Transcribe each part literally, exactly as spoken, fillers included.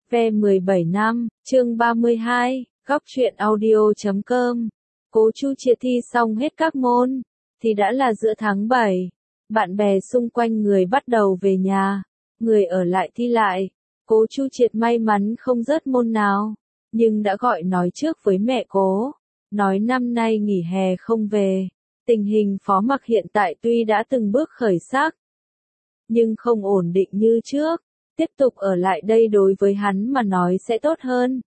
Ve mười bảy năm, chương ba mươi hai, góc truyện audio chấm com. Cố Chu Triệt thi xong hết các môn, thì đã là giữa tháng bảy. Bạn bè xung quanh người bắt đầu về nhà, người ở lại thi lại. Cố Chu Triệt may mắn không rớt môn nào, nhưng đã gọi nói trước với mẹ Cố, nói năm nay nghỉ hè không về. Tình hình Phó Mặc hiện tại tuy đã từng bước khởi sắc, nhưng không ổn định như trước. Tiếp tục ở lại đây đối với hắn mà nói sẽ tốt hơn.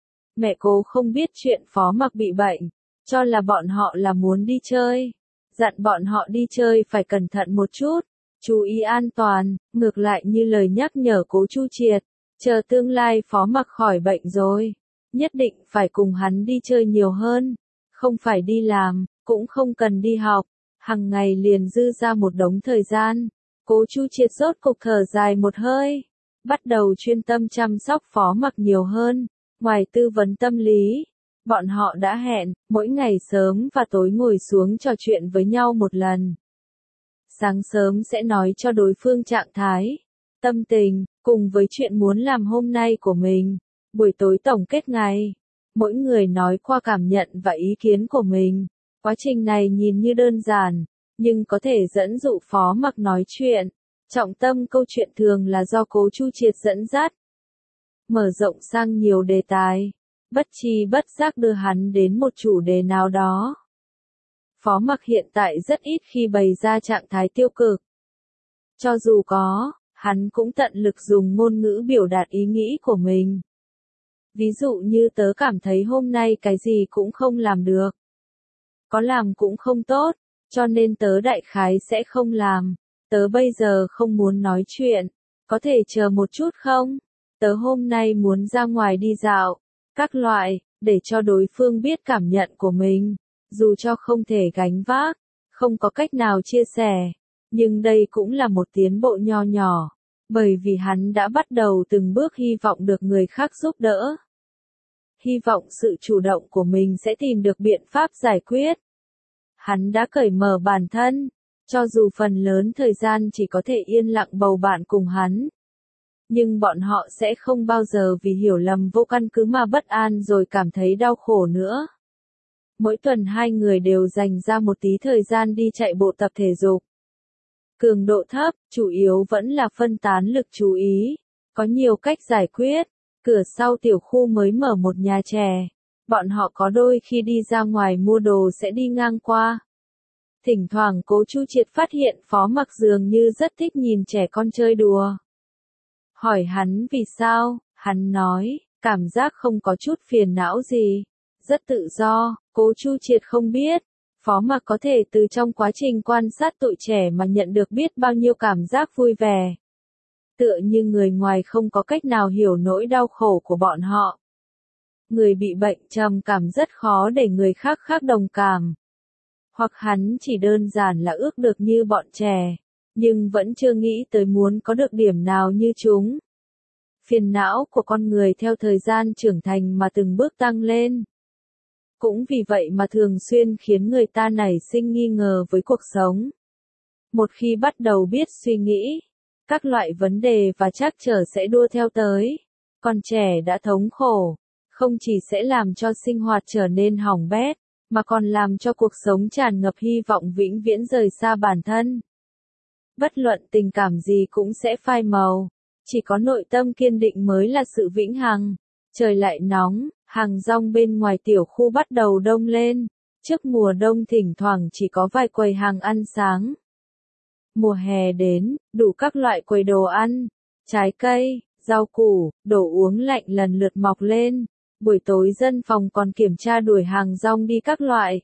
Mẹ Cố không biết chuyện Phó Mặc bị bệnh, cho là bọn họ là muốn đi chơi. Dặn bọn họ đi chơi phải cẩn thận một chút, chú ý an toàn, ngược lại như lời nhắc nhở Cố Chu Triệt. Chờ tương lai Phó Mặc khỏi bệnh rồi, nhất định phải cùng hắn đi chơi nhiều hơn. Không phải đi làm, cũng không cần đi học, hằng ngày liền dư ra một đống thời gian. Cố Chu Triệt rốt cục thở dài một hơi, bắt đầu chuyên tâm chăm sóc Phó Mặc nhiều hơn. Ngoài tư vấn tâm lý, bọn họ đã hẹn, mỗi ngày sớm và tối ngồi xuống trò chuyện với nhau một lần. Sáng sớm sẽ nói cho đối phương trạng thái, tâm tình, cùng với chuyện muốn làm hôm nay của mình. Buổi tối tổng kết ngày, mỗi người nói qua cảm nhận và ý kiến của mình. Quá trình này nhìn như đơn giản, nhưng có thể dẫn dụ Phó Mặc nói chuyện. Trọng tâm câu chuyện thường là do Cố Chu Triệt dẫn dắt, mở rộng sang nhiều đề tài, bất chi bất giác đưa hắn đến một chủ đề nào đó. Phó Mặc hiện tại rất ít khi bày ra trạng thái tiêu cực. Cho dù có, hắn cũng tận lực dùng ngôn ngữ biểu đạt ý nghĩ của mình. Ví dụ như tớ cảm thấy hôm nay cái gì cũng không làm được. Có làm cũng không tốt, cho nên tớ đại khái sẽ không làm. Tớ bây giờ không muốn nói chuyện, có thể chờ một chút không? Tớ hôm nay muốn ra ngoài đi dạo, các loại, để cho đối phương biết cảm nhận của mình. Dù cho không thể gánh vác, không có cách nào chia sẻ, nhưng đây cũng là một tiến bộ nho nhỏ, bởi vì hắn đã bắt đầu từng bước hy vọng được người khác giúp đỡ. Hy vọng sự chủ động của mình sẽ tìm được biện pháp giải quyết. Hắn đã cởi mở bản thân, cho dù phần lớn thời gian chỉ có thể yên lặng bầu bạn cùng hắn. Nhưng bọn họ sẽ không bao giờ vì hiểu lầm vô căn cứ mà bất an rồi cảm thấy đau khổ nữa. Mỗi tuần hai người đều dành ra một tí thời gian đi chạy bộ tập thể dục. Cường độ thấp, chủ yếu vẫn là phân tán lực chú ý. Có nhiều cách giải quyết. Cửa sau tiểu khu mới mở một nhà trẻ. Bọn họ có đôi khi đi ra ngoài mua đồ sẽ đi ngang qua. Thỉnh thoảng Cố Chu Triệt phát hiện Phó Mặc dường như rất thích nhìn trẻ con chơi đùa. Hỏi hắn vì sao, hắn nói, cảm giác không có chút phiền não gì. Rất tự do. Cố Chu Triệt không biết, Phó Mặc có thể từ trong quá trình quan sát tụi trẻ mà nhận được biết bao nhiêu cảm giác vui vẻ. Tựa như người ngoài không có cách nào hiểu nỗi đau khổ của bọn họ. Người bị bệnh trầm cảm rất khó để người khác khác đồng cảm. Hoặc hắn chỉ đơn giản là ước được như bọn trẻ, nhưng vẫn chưa nghĩ tới muốn có được điểm nào như chúng. Phiền não của con người theo thời gian trưởng thành mà từng bước tăng lên. Cũng vì vậy mà thường xuyên khiến người ta nảy sinh nghi ngờ với cuộc sống. Một khi bắt đầu biết suy nghĩ, các loại vấn đề và trắc trở sẽ đua theo tới. Còn trẻ đã thống khổ, không chỉ sẽ làm cho sinh hoạt trở nên hỏng bét, mà còn làm cho cuộc sống tràn ngập hy vọng vĩnh viễn rời xa bản thân. Bất luận tình cảm gì cũng sẽ phai màu, chỉ có nội tâm kiên định mới là sự vĩnh hằng. Trời lại nóng, hàng rong bên ngoài tiểu khu bắt đầu đông lên. Trước mùa đông thỉnh thoảng chỉ có vài quầy hàng ăn sáng. Mùa hè đến, đủ các loại quầy đồ ăn, trái cây, rau củ, đồ uống lạnh lần lượt mọc lên. Buổi tối dân phòng còn kiểm tra đuổi hàng rong đi các loại.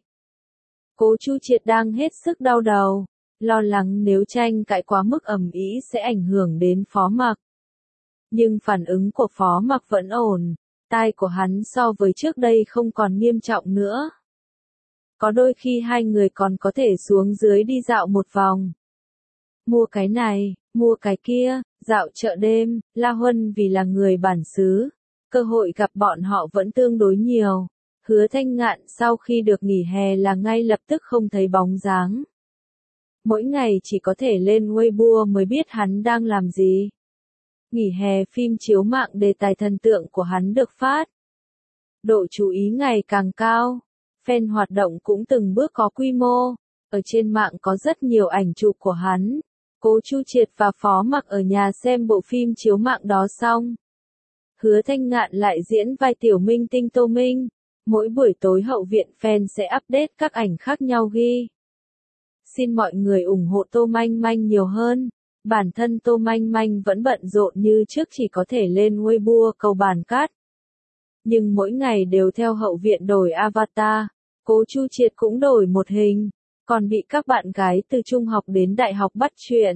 Cố Chu Triệt đang hết sức đau đầu, lo lắng nếu tranh cãi quá mức ầm ĩ sẽ ảnh hưởng đến Phó Mặc. Nhưng phản ứng của Phó Mặc vẫn ổn, tai của hắn so với trước đây không còn nghiêm trọng nữa. Có đôi khi hai người còn có thể xuống dưới đi dạo một vòng. Mua cái này, mua cái kia, dạo chợ đêm. La Huân vì là người bản xứ, cơ hội gặp bọn họ vẫn tương đối nhiều. Hứa Thanh Ngạn sau khi được nghỉ hè là ngay lập tức không thấy bóng dáng. Mỗi ngày chỉ có thể lên Weibo mới biết hắn đang làm gì. Nghỉ hè phim chiếu mạng đề tài thần tượng của hắn được phát. Độ chú ý ngày càng cao. Fan hoạt động cũng từng bước có quy mô. Ở trên mạng có rất nhiều ảnh chụp của hắn. Cố Chu Triệt và Phó Mặc ở nhà xem bộ phim chiếu mạng đó xong. Hứa Thanh Ngạn lại diễn vai tiểu minh tinh Tô Minh. Mỗi buổi tối hậu viện fan sẽ update các ảnh khác nhau ghi. Xin mọi người ủng hộ Tô Manh Manh nhiều hơn. Bản thân Tô Manh Manh vẫn bận rộn như trước, chỉ có thể lên Weibo cầu bàn cát. Nhưng mỗi ngày đều theo hậu viện đổi avatar. Cố Chu Triệt cũng đổi một hình. Còn bị các bạn gái từ trung học đến đại học bắt chuyện.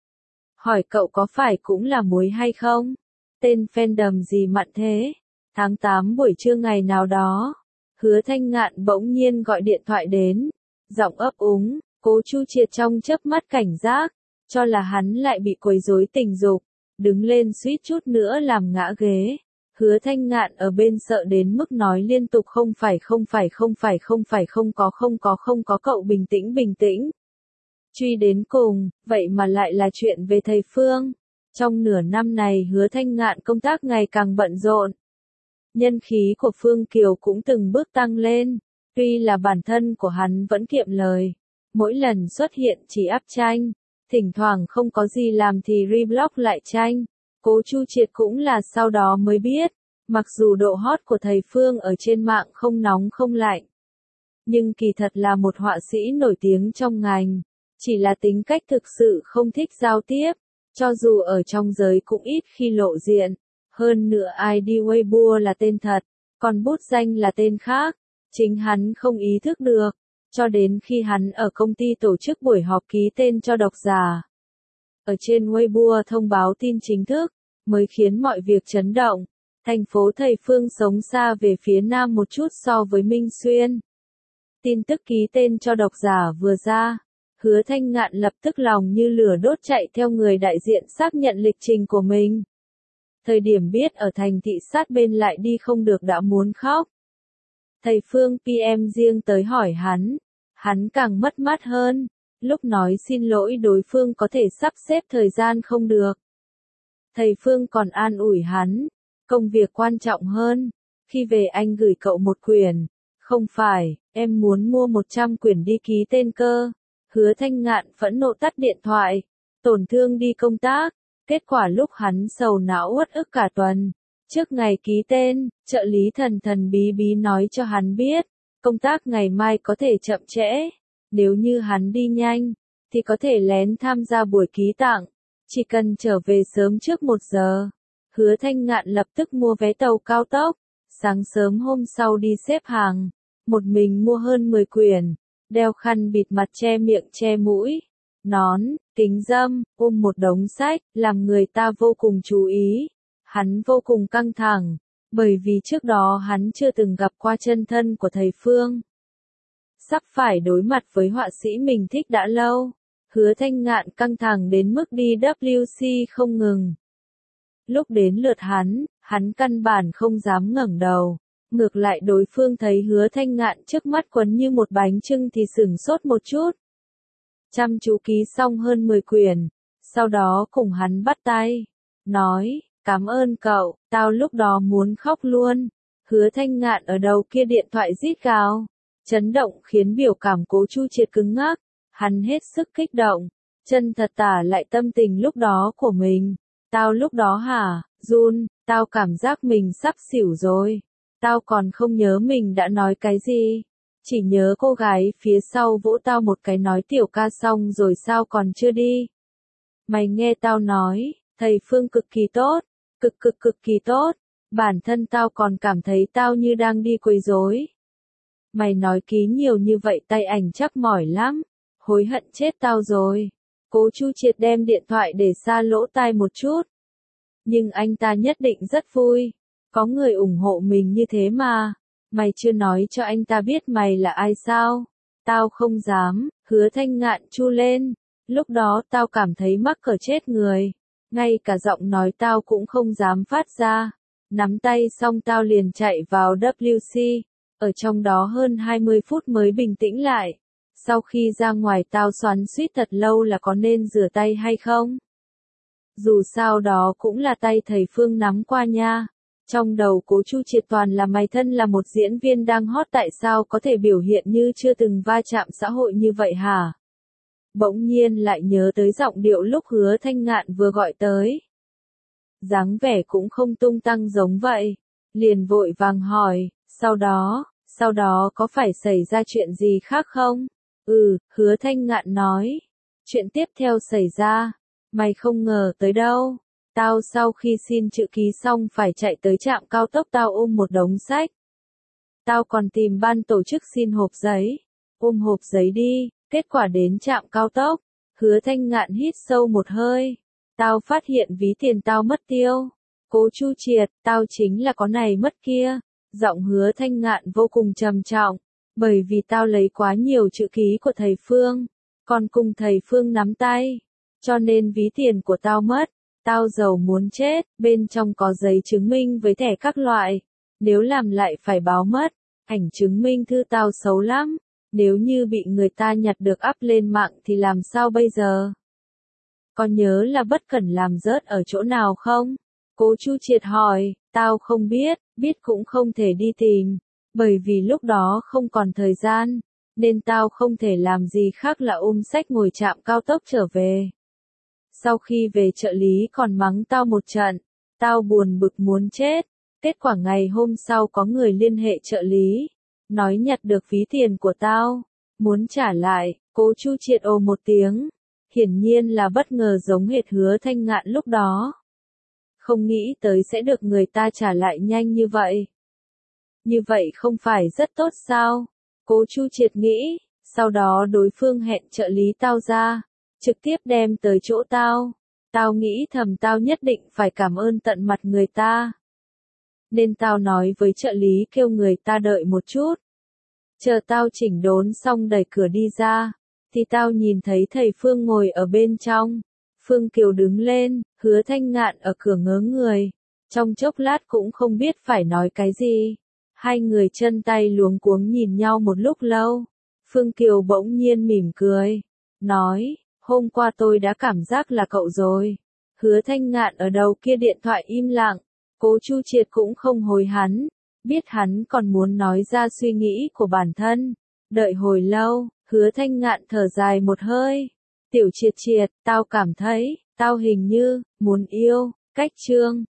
Hỏi cậu có phải cũng là muối hay không? Tên fandom gì mặn thế? Tháng tám buổi trưa ngày nào đó, Hứa Thanh Ngạn bỗng nhiên gọi điện thoại đến. Giọng ấp úng, Cố Chu Triệt trong chớp mắt cảnh giác, cho là hắn lại bị quấy rối tình dục. Đứng lên suýt chút nữa làm ngã ghế. Hứa Thanh Ngạn ở bên sợ đến mức nói liên tục không phải không phải không phải không phải không có không có không có cậu bình tĩnh bình tĩnh. Truy đến cùng, vậy mà lại là chuyện về thầy Phương. Trong nửa năm này Hứa Thanh Ngạn công tác ngày càng bận rộn. Nhân khí của Phương Kiều cũng từng bước tăng lên. Tuy là bản thân của hắn vẫn kiệm lời. Mỗi lần xuất hiện chỉ up tranh. Thỉnh thoảng không có gì làm thì reblock lại tranh. Cố Chu Triệt cũng là sau đó mới biết. Mặc dù độ hot của thầy Phương ở trên mạng không nóng không lạnh. Nhưng kỳ thật là một họa sĩ nổi tiếng trong ngành. Chỉ là tính cách thực sự không thích giao tiếp. Cho dù ở trong giới cũng ít khi lộ diện. Hơn nữa i đê Weibo là tên thật. Còn bút danh là tên khác. Chính hắn không ý thức được. Cho đến khi hắn ở công ty tổ chức buổi họp ký tên cho độc giả. Ở trên Weibo thông báo tin chính thức. Mới khiến mọi việc chấn động. Thành phố thầy Phương sống xa về phía nam một chút so với Minh Xuyên. Tin tức ký tên cho độc giả vừa ra. Hứa Thanh Ngạn lập tức lòng như lửa đốt chạy theo người đại diện xác nhận lịch trình của mình. Thời điểm biết ở thành thị sát bên lại đi không được đã muốn khóc. Thầy Phương pê em riêng tới hỏi hắn. Hắn càng mất mát hơn. Lúc nói xin lỗi đối phương có thể sắp xếp thời gian không được. Thầy Phương còn an ủi hắn. Công việc quan trọng hơn. Khi về anh gửi cậu một quyển. Không phải, em muốn mua một trăm quyển đi ký tên cơ. Hứa Thanh Ngạn phẫn nộ tắt điện thoại. Tổn thương đi công tác. Kết quả lúc hắn sầu não uất ức cả tuần. Trước ngày ký tên, trợ lý thần thần bí bí nói cho hắn biết. Công tác ngày mai có thể chậm trễ. Nếu như hắn đi nhanh, thì có thể lén tham gia buổi ký tặng. Chỉ cần trở về sớm trước một giờ. Hứa Thanh Ngạn lập tức mua vé tàu cao tốc. Sáng sớm hôm sau đi xếp hàng. Một mình mua hơn mười quyển. Đeo khăn bịt mặt che miệng che mũi. Nón, kính râm, ôm một đống sách, làm người ta vô cùng chú ý. Hắn vô cùng căng thẳng. Bởi vì trước đó hắn chưa từng gặp qua chân thân của thầy Phương. Sắp phải đối mặt với họa sĩ mình thích đã lâu. Hứa Thanh Ngạn căng thẳng đến mức đi vê kép xê không ngừng. Lúc đến lượt hắn, hắn căn bản không dám ngẩng đầu. Ngược lại đối phương thấy Hứa Thanh Ngạn trước mắt quấn như một bánh chưng thì sửng sốt một chút. Chăm chú ký xong hơn mười quyển. Sau đó cùng hắn bắt tay. Nói, cảm ơn cậu, tao lúc đó muốn khóc luôn. Hứa Thanh Ngạn ở đầu kia điện thoại rít gào. Chấn động khiến biểu cảm Cố Chu Triệt cứng ngắc. Hắn hết sức kích động. Chân thật tả lại tâm tình lúc đó của mình. Tao lúc đó hả, Jun, tao cảm giác mình sắp xỉu rồi. Tao còn không nhớ mình đã nói cái gì. Chỉ nhớ cô gái phía sau vỗ tao một cái nói tiểu ca xong rồi sao còn chưa đi. Mày nghe tao nói, thầy Phương cực kỳ tốt, cực cực cực kỳ tốt. Bản thân tao còn cảm thấy tao như đang đi quấy rối. Mày nói ký nhiều như vậy tay ảnh chắc mỏi lắm. Hối hận chết tao rồi. Cố Chu Triệt đem điện thoại để xa lỗ tai một chút. Nhưng anh ta nhất định rất vui. Có người ủng hộ mình như thế mà. Mày chưa nói cho anh ta biết mày là ai sao? Tao không dám. Hứa Thanh Ngạn chu lên. Lúc đó tao cảm thấy mắc cỡ chết người. Ngay cả giọng nói tao cũng không dám phát ra. Nắm tay xong tao liền chạy vào vê kép xê. Ở trong đó hơn hai mươi phút mới bình tĩnh lại. Sau khi ra ngoài tao xoắn suýt thật lâu là có nên rửa tay hay không. Dù sao đó cũng là tay thầy Phương nắm qua nha. Trong đầu Cố Chu Triệt toàn là mày thân là một diễn viên đang hot tại sao có thể biểu hiện như chưa từng va chạm xã hội như vậy hả? Bỗng nhiên lại nhớ tới giọng điệu lúc Hứa Thanh Ngạn vừa gọi tới. Dáng vẻ cũng không tung tăng giống vậy. Liền vội vàng hỏi, sau đó, sau đó có phải xảy ra chuyện gì khác không? Ừ, Hứa Thanh Ngạn nói. Chuyện tiếp theo xảy ra, mày không ngờ tới đâu. Tao sau khi xin chữ ký xong phải chạy tới trạm cao tốc tao ôm một đống sách. Tao còn tìm ban tổ chức xin hộp giấy. Ôm hộp giấy đi, kết quả đến trạm cao tốc. Hứa Thanh Ngạn hít sâu một hơi. Tao phát hiện ví tiền tao mất tiêu. Cố Chu Triệt, tao chính là có này mất kia. Giọng Hứa Thanh Ngạn vô cùng trầm trọng. Bởi vì tao lấy quá nhiều chữ ký của thầy Phương. Còn cùng thầy Phương nắm tay. Cho nên ví tiền của tao mất. Tao giàu muốn chết, bên trong có giấy chứng minh với thẻ các loại. Nếu làm lại phải báo mất. Ảnh chứng minh thư tao xấu lắm. Nếu như bị người ta nhặt được up lên mạng thì làm sao bây giờ? Có nhớ là bất cẩn làm rớt ở chỗ nào không? Cố Chu Triệt hỏi, tao không biết, biết cũng không thể đi tìm. Bởi vì lúc đó không còn thời gian. Nên tao không thể làm gì khác là ôm sách ngồi trạm cao tốc trở về. Sau khi về trợ lý còn mắng tao một trận. Tao buồn bực muốn chết. Kết quả ngày hôm sau có người liên hệ trợ lý. Nói nhặt được ví tiền của tao. Muốn trả lại, Cố Chu Triệt ồ một tiếng. Hiển nhiên là bất ngờ giống hệt Hứa Thanh Ngạn lúc đó. Không nghĩ tới sẽ được người ta trả lại nhanh như vậy. Như vậy không phải rất tốt sao? Cố Chu Triệt nghĩ, sau đó đối phương hẹn trợ lý tao ra, trực tiếp đem tới chỗ tao. Tao nghĩ thầm tao nhất định phải cảm ơn tận mặt người ta. Nên tao nói với trợ lý kêu người ta đợi một chút. Chờ tao chỉnh đốn xong đẩy cửa đi ra, thì tao nhìn thấy thầy Phương ngồi ở bên trong. Phương Kiều đứng lên, Hứa Thanh Ngạn ở cửa ngớ người. Trong chốc lát cũng không biết phải nói cái gì. Hai người chân tay luống cuống nhìn nhau một lúc lâu. Phương Kiều bỗng nhiên mỉm cười. Nói, hôm qua tôi đã cảm giác là cậu rồi. Hứa Thanh Ngạn ở đầu kia điện thoại im lặng. Cố Chu Triệt cũng không hối hắn. Biết hắn còn muốn nói ra suy nghĩ của bản thân. Đợi hồi lâu, Hứa Thanh Ngạn thở dài một hơi. Tiểu Triệt Triệt, tao cảm thấy, tao hình như, muốn yêu, cách chương.